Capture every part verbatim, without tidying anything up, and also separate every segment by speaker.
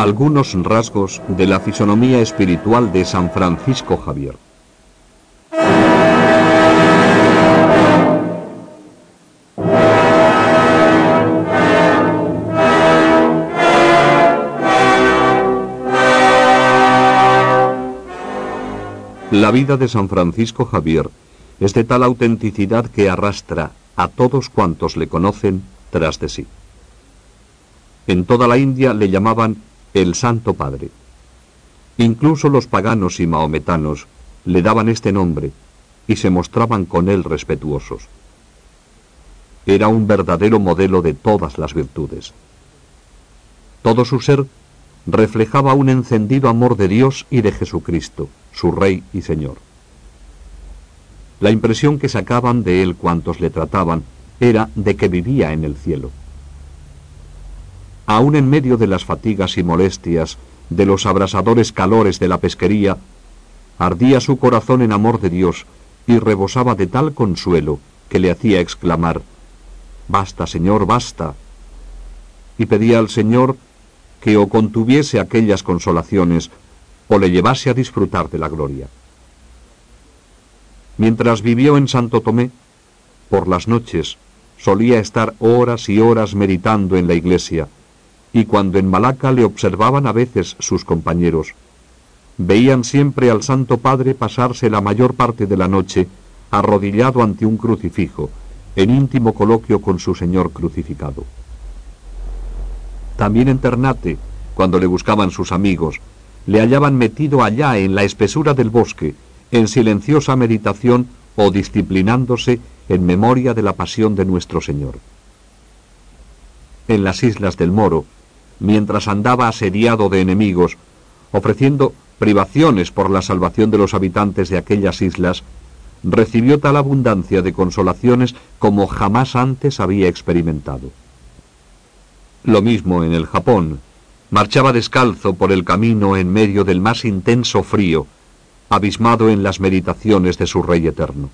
Speaker 1: Algunos rasgos de la fisonomía espiritual de San Francisco Javier. La vida de San Francisco Javier es de tal autenticidad que arrastra a todos cuantos le conocen tras de sí. En toda la India le llamaban el Santo Padre. Incluso los paganos y mahometanos le daban este nombre y se mostraban con él respetuosos. Era un verdadero modelo de todas las virtudes. Todo su ser reflejaba un encendido amor de Dios y de Jesucristo, su Rey y Señor. La impresión que sacaban de él cuantos le trataban era de que vivía en el cielo. Aún en medio de las fatigas y molestias, de los abrasadores calores de la pesquería, ardía su corazón en amor de Dios y rebosaba de tal consuelo que le hacía exclamar: «Basta, Señor, basta», y pedía al Señor que o contuviese aquellas consolaciones o le llevase a disfrutar de la gloria. Mientras vivió en Santo Tomé, por las noches solía estar horas y horas meditando en la iglesia, y cuando en Malaca le observaban a veces sus compañeros, veían siempre al Santo Padre pasarse la mayor parte de la noche arrodillado ante un crucifijo, en íntimo coloquio con su Señor crucificado. También en Ternate, cuando le buscaban sus amigos, le hallaban metido allá en la espesura del bosque, en silenciosa meditación o disciplinándose en memoria de la pasión de nuestro Señor. En las islas del Moro, mientras andaba asediado de enemigos, ofreciendo privaciones por la salvación de los habitantes de aquellas islas, recibió tal abundancia de consolaciones como jamás antes había experimentado. Lo mismo en el Japón. Marchaba descalzo por el camino en medio del más intenso frío, abismado en las meditaciones de su Rey eterno.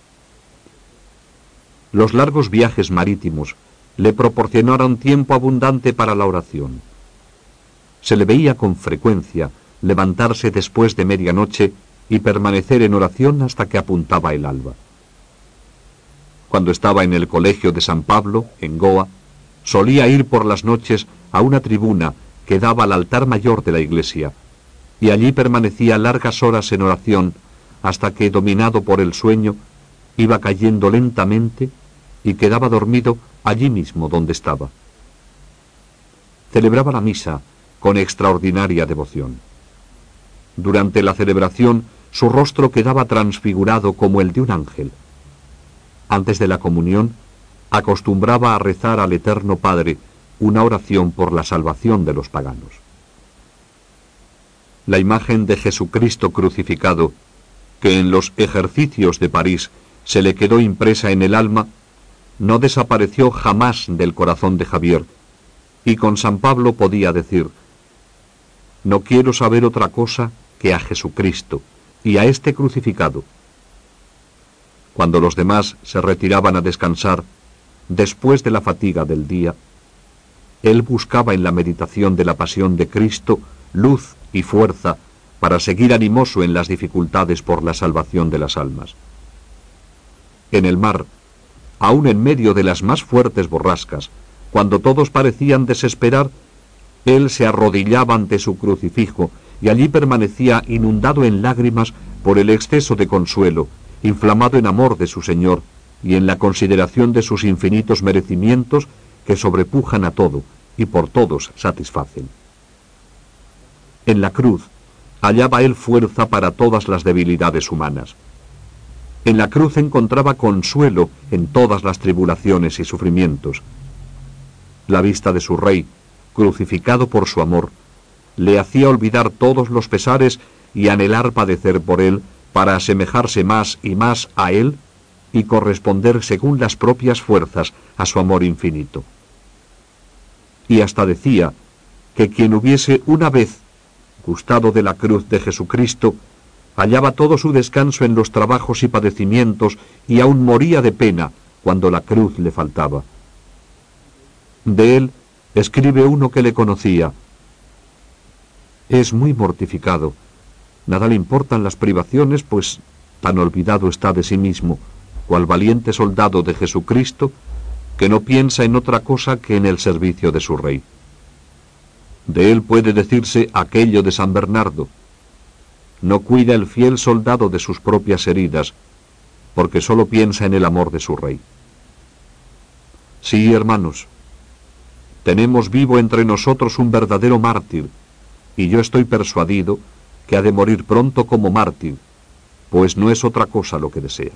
Speaker 1: Los largos viajes marítimos le proporcionaron tiempo abundante para la oración. Se le veía con frecuencia levantarse después de medianoche y permanecer en oración hasta que apuntaba el alba. Cuando estaba en el colegio de San Pablo, en Goa, solía ir por las noches a una tribuna que daba al altar mayor de la iglesia, y allí permanecía largas horas en oración hasta que, dominado por el sueño, iba cayendo lentamente y quedaba dormido allí mismo donde estaba. Celebraba la misa con extraordinaria devoción. Durante la celebración su rostro quedaba transfigurado como el de un ángel. Antes de la comunión, acostumbraba a rezar al Eterno Padre una oración por la salvación de los paganos. La imagen de Jesucristo crucificado, que en los ejercicios de París se le quedó impresa en el alma, no desapareció jamás del corazón de Javier, y con San Pablo podía decir: «No quiero saber otra cosa que a Jesucristo y a este crucificado». Cuando los demás se retiraban a descansar, después de la fatiga del día, él buscaba en la meditación de la pasión de Cristo luz y fuerza para seguir animoso en las dificultades por la salvación de las almas. En el mar, aun en medio de las más fuertes borrascas, cuando todos parecían desesperar, él se arrodillaba ante su crucifijo y allí permanecía inundado en lágrimas por el exceso de consuelo, inflamado en amor de su Señor y en la consideración de sus infinitos merecimientos que sobrepujan a todo y por todos satisfacen. En la cruz hallaba él fuerza para todas las debilidades humanas. En la cruz encontraba consuelo en todas las tribulaciones y sufrimientos. La vista de su Rey, crucificado por su amor, le hacía olvidar todos los pesares y anhelar padecer por él para asemejarse más y más a él y corresponder según las propias fuerzas a su amor infinito. Y hasta decía que quien hubiese una vez gustado de la cruz de Jesucristo hallaba todo su descanso en los trabajos y padecimientos y aún moría de pena cuando la cruz le faltaba. De él escribe uno que le conocía: Es muy mortificado. Nada le importan las privaciones, pues tan olvidado está de sí mismo, cual valiente soldado de Jesucristo, que no piensa en otra cosa que en el servicio de su Rey. De él puede decirse aquello de San Bernardo: no cuida el fiel soldado de sus propias heridas, porque sólo piensa en el amor de su Rey. Sí, hermanos, tenemos vivo entre nosotros un verdadero mártir, y yo estoy persuadido que ha de morir pronto como mártir, pues no es otra cosa lo que desea.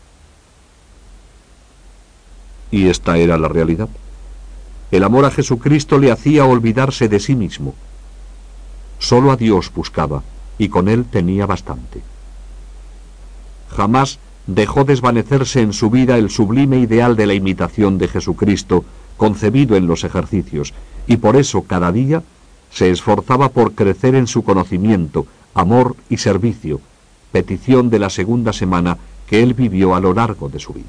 Speaker 1: Y esta era la realidad. El amor a Jesucristo le hacía olvidarse de sí mismo. Solo a Dios buscaba, y con Él tenía bastante. Jamás dejó desvanecerse en su vida el sublime ideal de la imitación de Jesucristo, concebido en los ejercicios, y por eso cada día se esforzaba por crecer en su conocimiento, amor y servicio, petición de la segunda semana que él vivió a lo largo de su vida.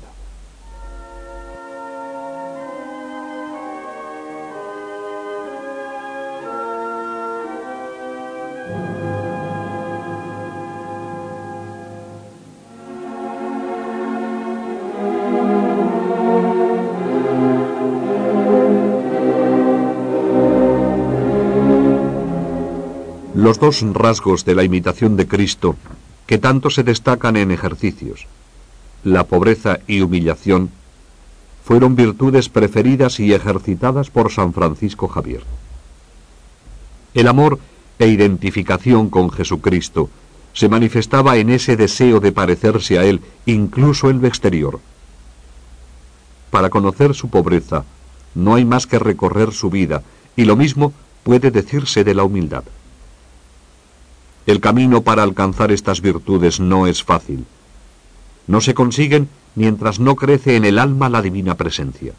Speaker 1: Los dos rasgos de la imitación de Cristo que tanto se destacan en ejercicios, la pobreza y humillación, fueron virtudes preferidas y ejercitadas por San Francisco Javier. El amor e identificación con Jesucristo se manifestaba en ese deseo de parecerse a Él, incluso en lo exterior. Para conocer su pobreza, no hay más que recorrer su vida, y lo mismo puede decirse de la humildad. El camino para alcanzar estas virtudes no es fácil. No se consiguen mientras no crece en el alma la divina presencia.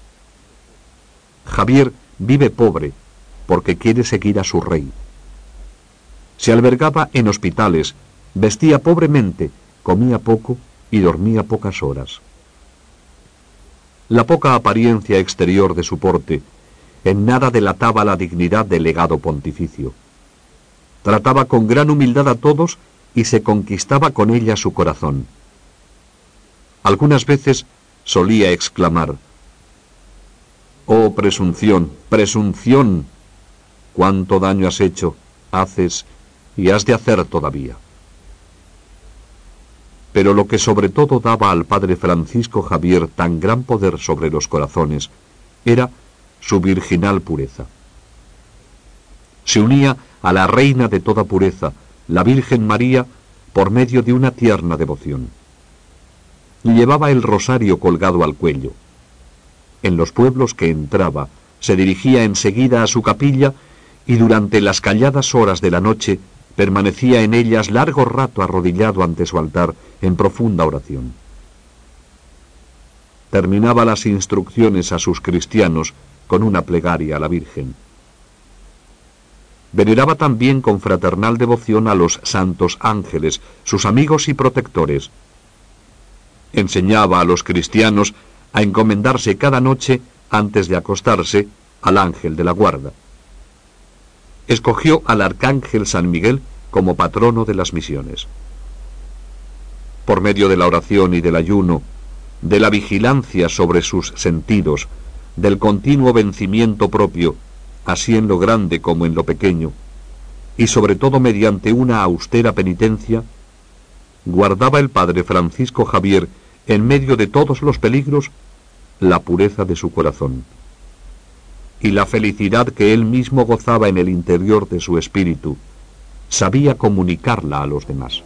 Speaker 1: Javier vive pobre porque quiere seguir a su Rey. Se albergaba en hospitales, vestía pobremente, comía poco y dormía pocas horas. La poca apariencia exterior de su porte en nada delataba la dignidad del legado pontificio. Trataba con gran humildad a todos y se conquistaba con ella su corazón. Algunas veces solía exclamar: «Oh presunción, presunción, cuánto daño has hecho, haces y has de hacer todavía». Pero lo que sobre todo daba al padre Francisco Javier tan gran poder sobre los corazones era su virginal pureza. Se unía a la reina de toda pureza, la Virgen María, por medio de una tierna devoción. Llevaba el rosario colgado al cuello. En los pueblos que entraba, se dirigía enseguida a su capilla y durante las calladas horas de la noche permanecía en ellas largo rato arrodillado ante su altar en profunda oración. Terminaba las instrucciones a sus cristianos con una plegaria a la Virgen. Veneraba también con fraternal devoción a los santos ángeles, sus amigos y protectores. Enseñaba a los cristianos a encomendarse cada noche, antes de acostarse, al ángel de la guarda. Escogió al arcángel San Miguel como patrono de las misiones. Por medio de la oración y del ayuno, de la vigilancia sobre sus sentidos, del continuo vencimiento propio, así en lo grande como en lo pequeño, y sobre todo mediante una austera penitencia, guardaba el padre Francisco Javier, en medio de todos los peligros, la pureza de su corazón. Y la felicidad que él mismo gozaba en el interior de su espíritu, sabía comunicarla a los demás.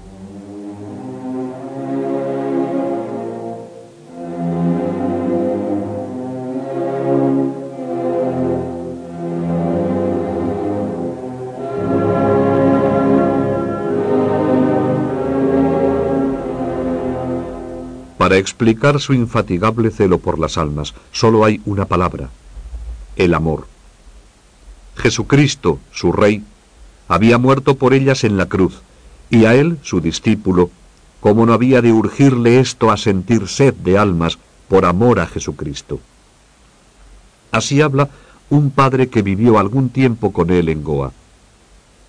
Speaker 1: Para explicar su infatigable celo por las almas, solo hay una palabra: el amor. Jesucristo, su Rey, había muerto por ellas en la cruz, y a él, su discípulo, ¿cómo no había de urgirle esto a sentir sed de almas por amor a Jesucristo? Así habla un padre que vivió algún tiempo con él en Goa.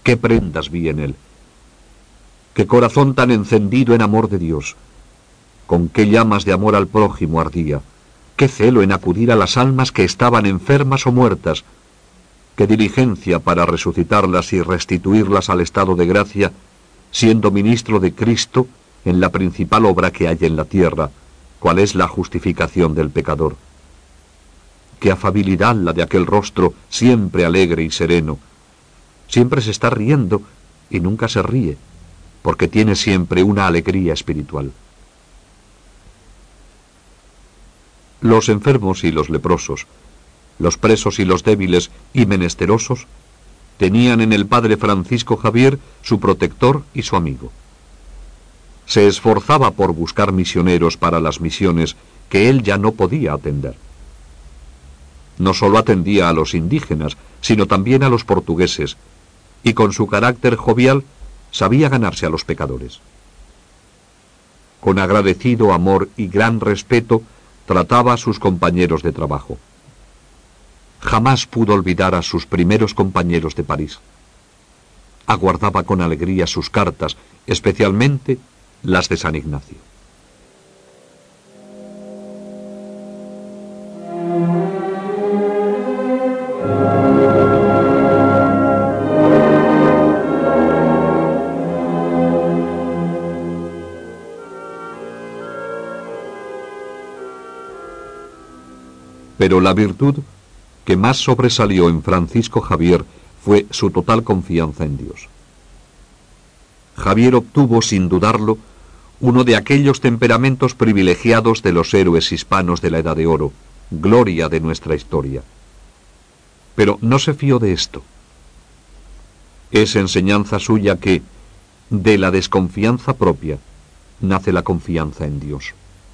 Speaker 1: qué prendas vi en él. Qué corazón tan encendido en amor de Dios. Con qué llamas de amor al prójimo ardía. Qué celo en acudir a las almas que estaban enfermas o muertas. Qué diligencia para resucitarlas y restituirlas al estado de gracia, siendo ministro de Cristo en la principal obra que hay en la tierra, cual es la justificación del pecador. Qué afabilidad la de aquel rostro, siempre alegre y sereno. Siempre se está riendo y nunca se ríe, porque tiene siempre una alegría espiritual. Los enfermos y los leprosos, los presos y los débiles y menesterosos, tenían en el padre Francisco Javier su protector y su amigo. Se esforzaba por buscar misioneros para las misiones que él ya no podía atender. No solo atendía a los indígenas, sino también a los portugueses, y con su carácter jovial sabía ganarse a los pecadores. Con agradecido amor y gran respeto trataba a sus compañeros de trabajo. Jamás pudo olvidar a sus primeros compañeros de París. Aguardaba con alegría sus cartas, especialmente las de San Ignacio. Pero la virtud que más sobresalió en Francisco Javier fue su total confianza en Dios. Javier obtuvo, sin dudarlo, uno de aquellos temperamentos privilegiados de los héroes hispanos de la Edad de Oro, gloria de nuestra historia. Pero no se fió de esto. Es enseñanza suya que, de la desconfianza propia, nace la confianza en Dios.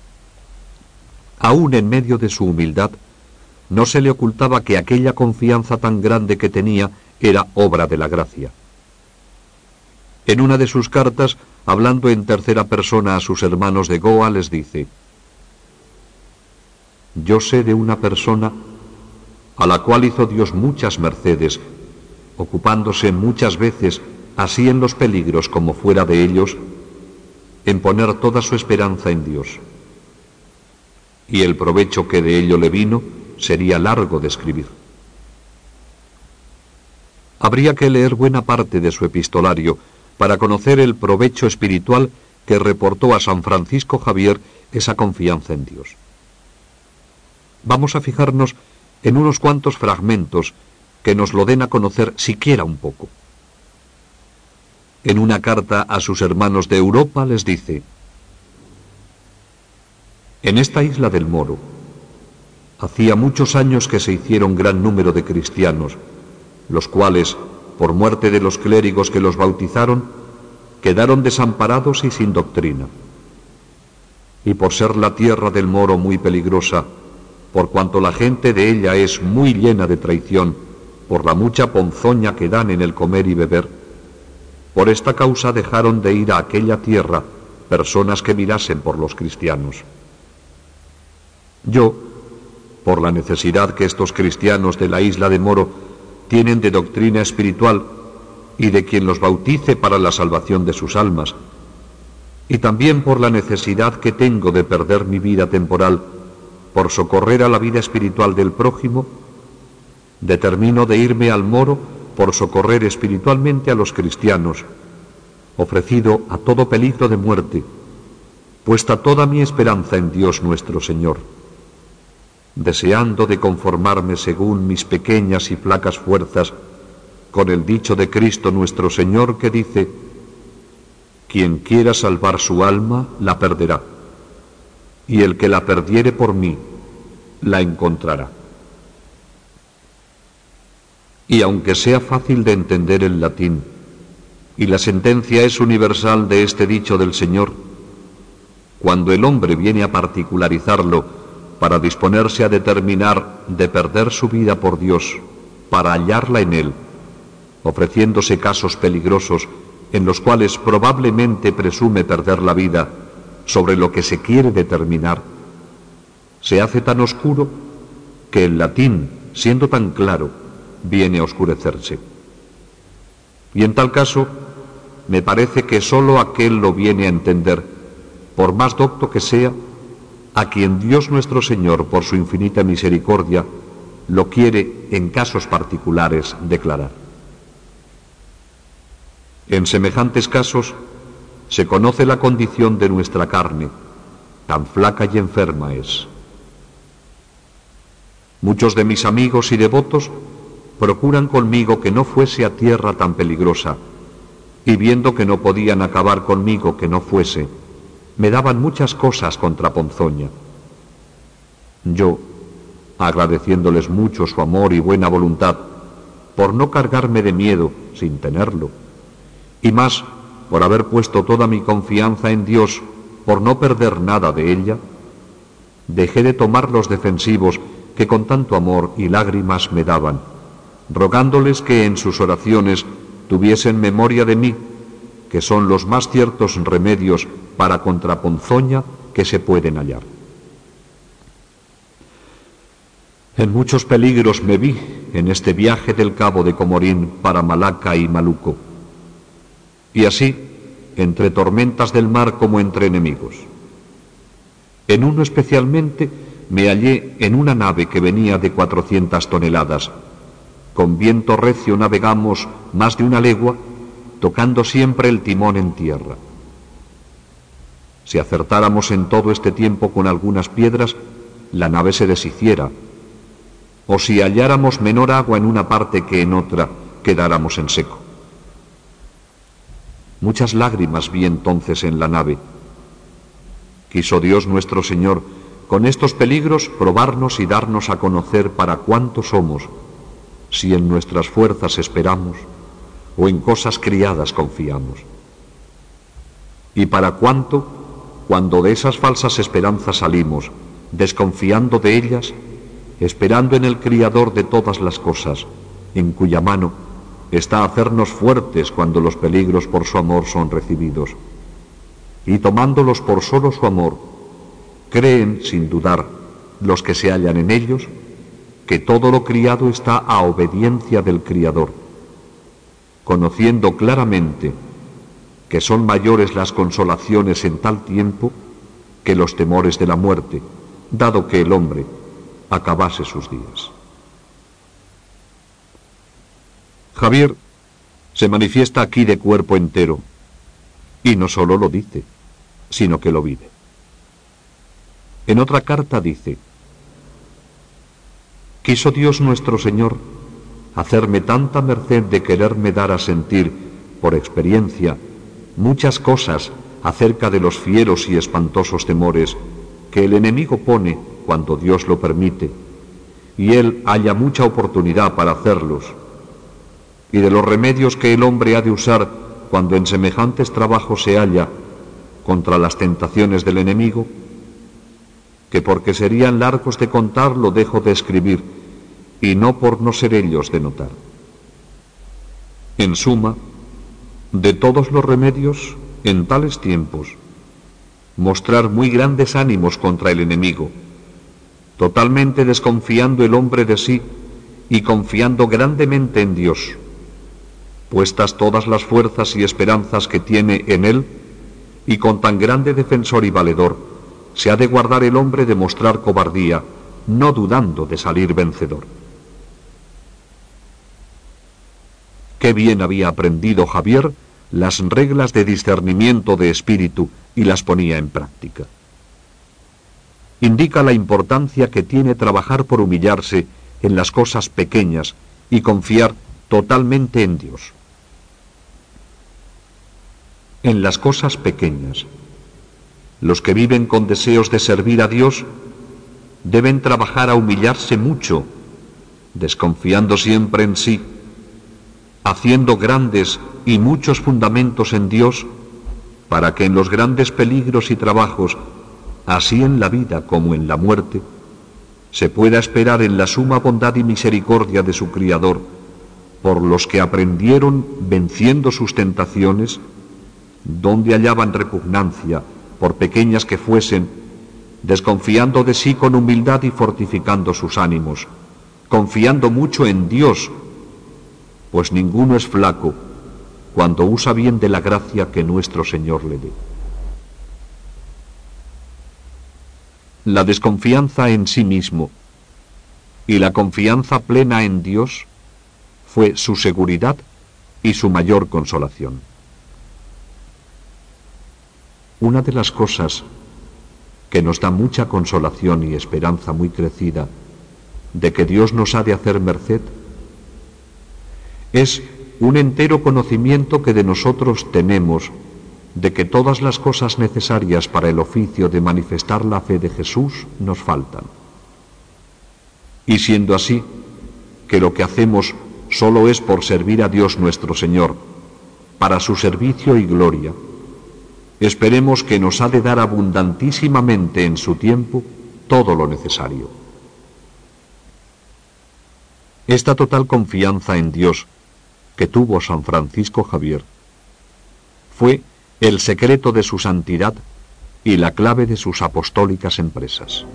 Speaker 1: Aún en medio de su humildad, no se le ocultaba que aquella confianza tan grande que tenía era obra de la gracia. En una de sus cartas, hablando en tercera persona a sus hermanos de Goa, les dice: yo sé de una persona a la cual hizo Dios muchas mercedes, ocupándose muchas veces, así en los peligros como fuera de ellos, en poner toda su esperanza en Dios. Y el provecho que de ello le vino sería largo de escribir. Habría que leer buena parte de su epistolario para conocer el provecho espiritual que reportó a San Francisco Javier esa confianza en Dios. Vamos a fijarnos en unos cuantos fragmentos que nos lo den a conocer siquiera un poco. En una carta a sus hermanos de Europa les dice: en esta isla del Moro, hacía muchos años que se hicieron gran número de cristianos, los cuales, por muerte de los clérigos que los bautizaron, quedaron desamparados y sin doctrina. Y por ser la tierra del Moro muy peligrosa, por cuanto la gente de ella es muy llena de traición, por la mucha ponzoña que dan en el comer y beber, por esta causa dejaron de ir a aquella tierra personas que mirasen por los cristianos. Yo, por la necesidad que estos cristianos de la isla de Moro tienen de doctrina espiritual y de quien los bautice para la salvación de sus almas, y también por la necesidad que tengo de perder mi vida temporal por socorrer a la vida espiritual del prójimo, determino de irme al Moro por socorrer espiritualmente a los cristianos, ofrecido a todo peligro de muerte, puesta toda mi esperanza en Dios nuestro Señor, deseando de conformarme según mis pequeñas y flacas fuerzas con el dicho de Cristo nuestro Señor que dice: quien quiera salvar su alma, la perderá, y el que la perdiere por mí, la encontrará. Y aunque sea fácil de entender el latín, y la sentencia es universal de este dicho del Señor, cuando el hombre viene a particularizarlo para disponerse a determinar de perder su vida por Dios, para hallarla en Él, ofreciéndose casos peligrosos en los cuales probablemente presume perder la vida sobre lo que se quiere determinar, se hace tan oscuro que el latín, siendo tan claro, viene a oscurecerse. Y en tal caso, me parece que sólo aquel lo viene a entender, por más docto que sea, a quien Dios nuestro Señor, por su infinita misericordia, lo quiere en casos particulares declarar. En semejantes casos se conoce la condición de nuestra carne, tan flaca y enferma es. Muchos de mis amigos y devotos procuran conmigo que no fuese a tierra tan peligrosa, y viendo que no podían acabar conmigo que no fuese, me daban muchas cosas contra Ponzoña. Yo, agradeciéndoles mucho su amor y buena voluntad, por no cargarme de miedo sin tenerlo, y más por haber puesto toda mi confianza en Dios por no perder nada de ella, dejé de tomar los defensivos que con tanto amor y lágrimas me daban, rogándoles que en sus oraciones tuviesen memoria de mí, que son los más ciertos remedios para contra Ponzoña que se pueden hallar. En muchos peligros me vi en este viaje del Cabo de Comorín para Malaca y Maluco, y así, entre tormentas del mar como entre enemigos. En uno especialmente me hallé en una nave que venía de cuatrocientas toneladas. Con viento recio navegamos más de una legua, tocando siempre el timón en tierra. Si acertáramos en todo este tiempo con algunas piedras, la nave se deshiciera, o si halláramos menor agua en una parte que en otra, quedáramos en seco. Muchas lágrimas vi entonces en la nave. Quiso Dios nuestro Señor con estos peligros probarnos y darnos a conocer para cuánto somos, si en nuestras fuerzas esperamos o en cosas criadas confiamos. Y para cuánto, cuando de esas falsas esperanzas salimos, desconfiando de ellas, esperando en el Criador de todas las cosas, en cuya mano está hacernos fuertes cuando los peligros por su amor son recibidos, y tomándolos por solo su amor, creen sin dudar los que se hallan en ellos, que todo lo criado está a obediencia del Criador, conociendo claramente que son mayores las consolaciones en tal tiempo que los temores de la muerte, dado que el hombre acabase sus días. Javier se manifiesta aquí de cuerpo entero, y no solo lo dice, sino que lo vive. En otra carta dice: quiso Dios nuestro Señor hacerme tanta merced de quererme dar a sentir, por experiencia, muchas cosas acerca de los fieros y espantosos temores que el enemigo pone cuando Dios lo permite, y él haya mucha oportunidad para hacerlos, y de los remedios que el hombre ha de usar cuando en semejantes trabajos se halla contra las tentaciones del enemigo, que porque serían largos de contar lo dejo de escribir, y no por no ser ellos de notar. En suma, de todos los remedios, en tales tiempos, mostrar muy grandes ánimos contra el enemigo, totalmente desconfiando el hombre de sí y confiando grandemente en Dios, puestas todas las fuerzas y esperanzas que tiene en él, y con tan grande defensor y valedor, se ha de guardar el hombre de mostrar cobardía, no dudando de salir vencedor. Qué bien había aprendido Javier las reglas de discernimiento de espíritu y las ponía en práctica. Indica la importancia que tiene trabajar por humillarse en las cosas pequeñas y confiar totalmente en Dios. En las cosas pequeñas, los que viven con deseos de servir a Dios deben trabajar a humillarse mucho, desconfiando siempre en sí, haciendo grandes y muchos fundamentos en Dios, para que en los grandes peligros y trabajos, así en la vida como en la muerte, se pueda esperar en la suma bondad y misericordia de su Criador, por los que aprendieron, venciendo sus tentaciones, donde hallaban repugnancia, por pequeñas que fuesen, desconfiando de sí con humildad y fortificando sus ánimos, confiando mucho en Dios, pues ninguno es flaco, cuando usa bien de la gracia que nuestro Señor le dé. La desconfianza en sí mismo y la confianza plena en Dios fue su seguridad y su mayor consolación. Una de las cosas que nos da mucha consolación y esperanza muy crecida de que Dios nos ha de hacer merced es un entero conocimiento que de nosotros tenemos de que todas las cosas necesarias para el oficio de manifestar la fe de Jesús nos faltan. Y siendo así, que lo que hacemos solo es por servir a Dios nuestro Señor, para su servicio y gloria, esperemos que nos ha de dar abundantísimamente en su tiempo todo lo necesario. Esta total confianza en Dios que tuvo San Francisco Javier fue el secreto de su santidad y la clave de sus apostólicas empresas.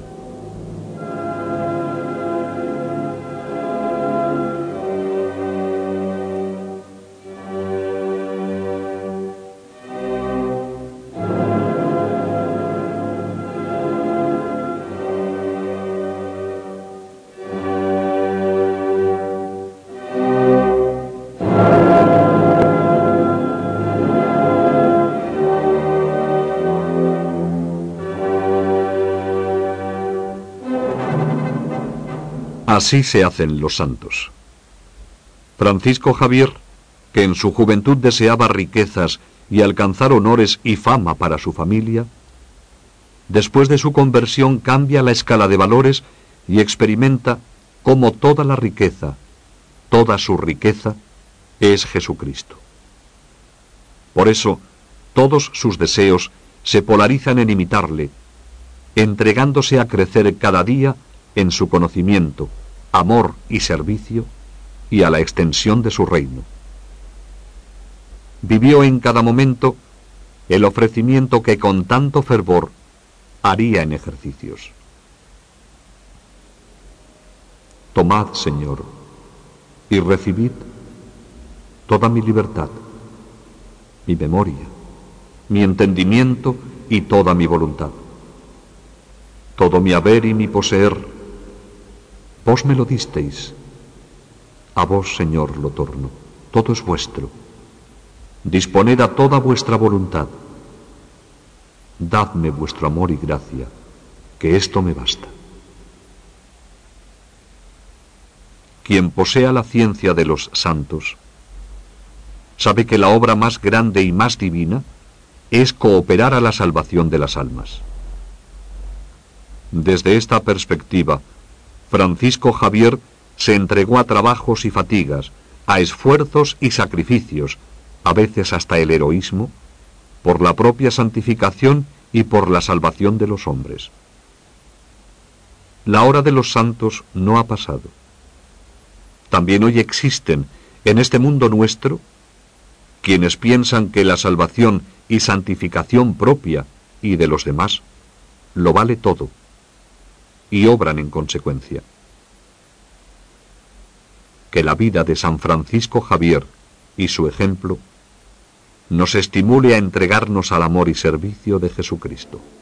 Speaker 1: Así se hacen los santos. Francisco Javier, que en su juventud deseaba riquezas y alcanzar honores y fama para su familia, después de su conversión cambia la escala de valores y experimenta cómo toda la riqueza, toda su riqueza, es Jesucristo. Por eso, todos sus deseos se polarizan en imitarle, entregándose a crecer cada día en su conocimiento, amor y servicio, y a la extensión de su reino. Vivió en cada momento el ofrecimiento que con tanto fervor haría en ejercicios. Tomad, Señor, y recibid toda mi libertad, mi memoria, mi entendimiento y toda mi voluntad. Todo mi haber y mi poseer, vos me lo disteis, a vos, Señor, lo torno, todo es vuestro. Disponed a toda vuestra voluntad. Dadme vuestro amor y gracia, que esto me basta. Quien posea la ciencia de los santos, sabe que la obra más grande y más divina es cooperar a la salvación de las almas. Desde esta perspectiva, Francisco Javier se entregó a trabajos y fatigas, a esfuerzos y sacrificios, a veces hasta el heroísmo, por la propia santificación y por la salvación de los hombres. La hora de los santos no ha pasado. También hoy existen, en este mundo nuestro, quienes piensan que la salvación y santificación propia y de los demás lo vale todo, y obran en consecuencia. Que la vida de San Francisco Javier y su ejemplo nos estimule a entregarnos al amor y servicio de Jesucristo.